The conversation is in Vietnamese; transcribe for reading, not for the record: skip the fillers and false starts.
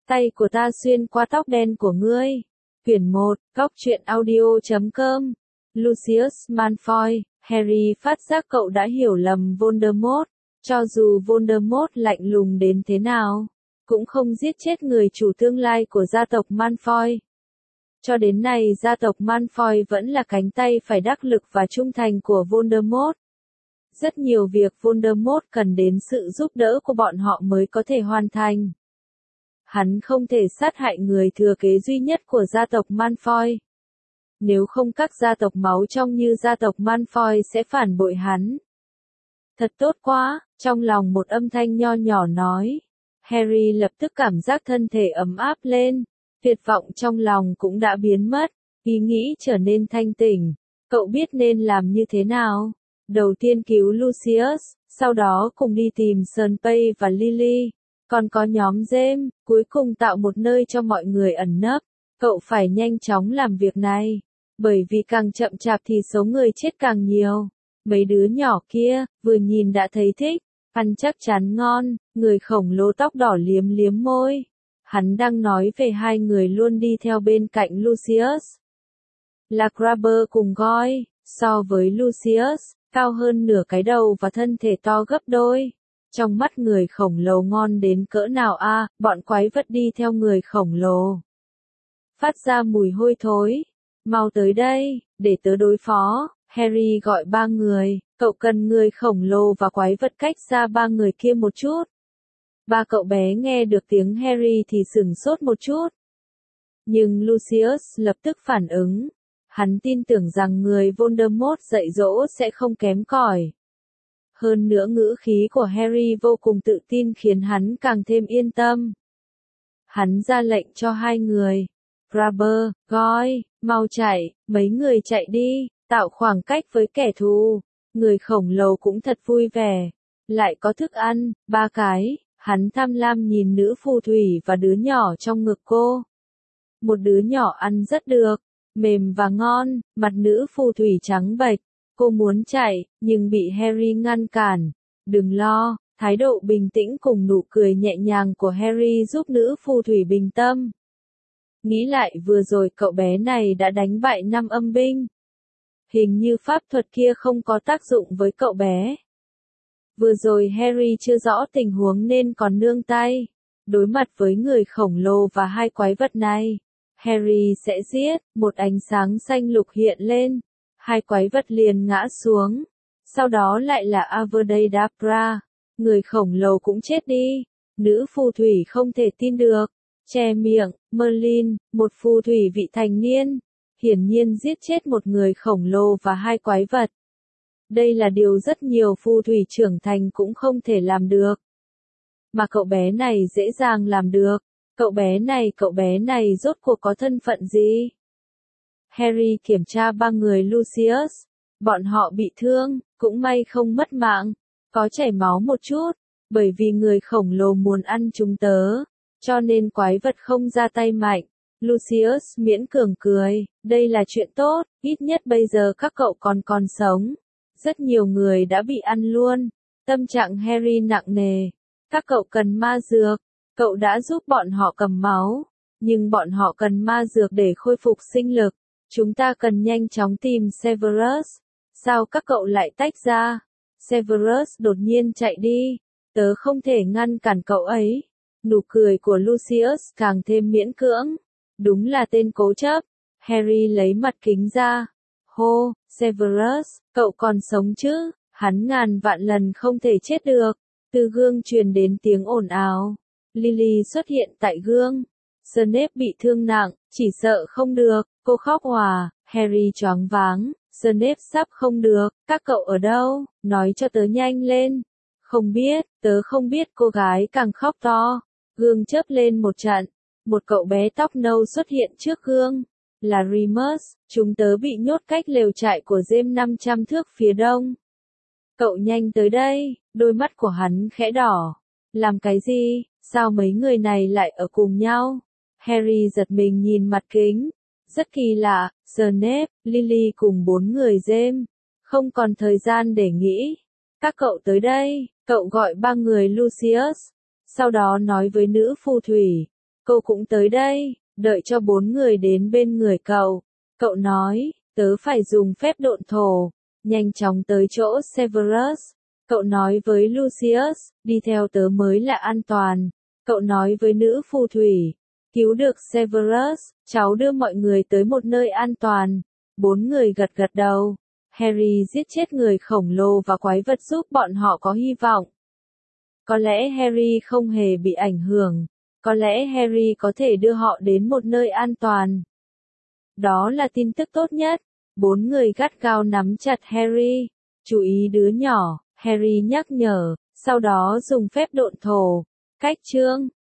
tay của ta xuyên qua tóc đen của ngươi. Quyển 1, góc truyện audio.com. Lucius Malfoy, Harry phát giác cậu đã hiểu lầm Voldemort. Cho dù Voldemort lạnh lùng đến thế nào, cũng không giết chết người chủ tương lai của gia tộc Malfoy. Cho đến nay gia tộc Malfoy vẫn là cánh tay phải đắc lực và trung thành của Voldemort. Rất nhiều việc Voldemort cần đến sự giúp đỡ của bọn họ mới có thể hoàn thành. Hắn không thể sát hại người thừa kế duy nhất của gia tộc Malfoy. Nếu không các gia tộc máu trong như gia tộc Malfoy sẽ phản bội hắn. Thật tốt quá, trong lòng một âm thanh nho nhỏ nói. Harry lập tức cảm giác thân thể ấm áp lên, tuyệt vọng trong lòng cũng đã biến mất, ý nghĩ trở nên thanh tỉnh. Cậu biết nên làm như thế nào? Đầu tiên cứu Lucius, sau đó cùng đi tìm Snape và Lily, còn có nhóm James, cuối cùng tạo một nơi cho mọi người ẩn nấp. Cậu phải nhanh chóng làm việc này, bởi vì càng chậm chạp thì số người chết càng nhiều. Mấy đứa nhỏ kia, vừa nhìn đã thấy thích, ăn chắc chắn ngon, người khổng lồ tóc đỏ liếm liếm môi. Hắn đang nói về hai người luôn đi theo bên cạnh Lucius. Là Crabber cùng Goyle, so với Lucius, cao hơn nửa cái đầu và thân thể to gấp đôi. Trong mắt người khổng lồ ngon đến cỡ nào a, bọn quái vật đi theo người khổng lồ. Phát ra mùi hôi thối. Mau tới đây, để tớ đối phó. Harry gọi ba người, cậu cần người khổng lồ và quái vật cách xa ba người kia một chút. Ba cậu bé nghe được tiếng Harry thì sửng sốt một chút. Nhưng Lucius lập tức phản ứng. Hắn tin tưởng rằng người Voldemort dạy dỗ sẽ không kém cỏi. Hơn nữa ngữ khí của Harry vô cùng tự tin khiến hắn càng thêm yên tâm. Hắn ra lệnh cho hai người. Crabber, Goyle, mau chạy, mấy người chạy đi, tạo khoảng cách với kẻ thù. Người khổng lồ cũng thật vui vẻ. Lại có thức ăn, 3 cái, hắn tham lam nhìn nữ phù thủy và đứa nhỏ trong ngực cô. Một đứa nhỏ ăn rất được, mềm và ngon, mặt nữ phù thủy trắng bệch. Cô muốn chạy, nhưng bị Harry ngăn cản. Đừng lo, thái độ bình tĩnh cùng nụ cười nhẹ nhàng của Harry giúp nữ phù thủy bình tâm. Nghĩ lại vừa rồi cậu bé này đã đánh bại 5 âm binh. Hình như pháp thuật kia không có tác dụng với cậu bé. Vừa rồi Harry chưa rõ tình huống nên còn nương tay. Đối mặt với người khổng lồ và hai quái vật này, Harry sẽ giết. Một ánh sáng xanh lục hiện lên. Hai quái vật liền ngã xuống. Sau đó lại là Avada. Người khổng lồ cũng chết đi. Nữ phù thủy không thể tin được. Che miệng, Merlin, một phù thủy vị thành niên. Hiển nhiên giết chết một người khổng lồ và hai quái vật. Đây là điều rất nhiều phù thủy trưởng thành cũng không thể làm được. Mà cậu bé này dễ dàng làm được. Cậu bé này rốt cuộc có thân phận gì? Harry kiểm tra ba người Lucius. Bọn họ bị thương, cũng may không mất mạng. Có chảy máu một chút, bởi vì người khổng lồ muốn ăn chúng tớ. Cho nên quái vật không ra tay mạnh. Lucius miễn cường cười, đây là chuyện tốt, ít nhất bây giờ các cậu còn sống. Rất nhiều người đã bị ăn luôn. Tâm trạng Harry nặng nề. Các cậu cần ma dược. Cậu đã giúp bọn họ cầm máu. Nhưng bọn họ cần ma dược để khôi phục sinh lực. Chúng ta cần nhanh chóng tìm Severus. Sao các cậu lại tách ra? Severus đột nhiên chạy đi. Tớ không thể ngăn cản cậu ấy. Nụ cười của Lucius càng thêm miễn cưỡng. Đúng là tên cố chấp. Harry lấy mặt kính ra. Hô, Severus, cậu còn sống chứ? Hắn ngàn vạn lần không thể chết được. Từ gương truyền đến tiếng ồn ào. Lily xuất hiện tại gương. Snape bị thương nặng, chỉ sợ không được. Cô khóc òa. Harry choáng váng. Snape sắp không được. Các cậu ở đâu? Nói cho tớ nhanh lên. Không biết, tớ không biết. Cô gái càng khóc to. Gương chớp lên một trận. Một cậu bé tóc nâu xuất hiện trước gương. Là Remus, chúng tớ bị nhốt cách lều trại của James 500 thước phía đông. Cậu nhanh tới đây, đôi mắt của hắn khẽ đỏ. Làm cái gì, sao mấy người này lại ở cùng nhau? Harry giật mình nhìn mặt kính. Rất kỳ lạ, Snape, Lily cùng 4 người James. Không còn thời gian để nghĩ. Các cậu tới đây, cậu gọi ba người Lucius. Sau đó nói với nữ phù thủy. cô cũng tới đây, đợi cho 4 người đến bên người cậu. Cậu nói, tớ phải dùng phép độn thổ, nhanh chóng tới chỗ Severus. Cậu nói với Lucius, đi theo tớ mới là an toàn. Cậu nói với nữ phù thủy, cứu được Severus, cháu đưa mọi người tới một nơi an toàn. 4 người gật gật đầu. Harry giết chết người khổng lồ và quái vật giúp bọn họ có hy vọng. Có lẽ Harry không hề bị ảnh hưởng. Có lẽ Harry có thể đưa họ đến một nơi an toàn. Đó là tin tức tốt nhất. 4 người gắt gao nắm chặt Harry. Chú ý đứa nhỏ, Harry nhắc nhở, sau đó dùng phép độn thổ. Cách chương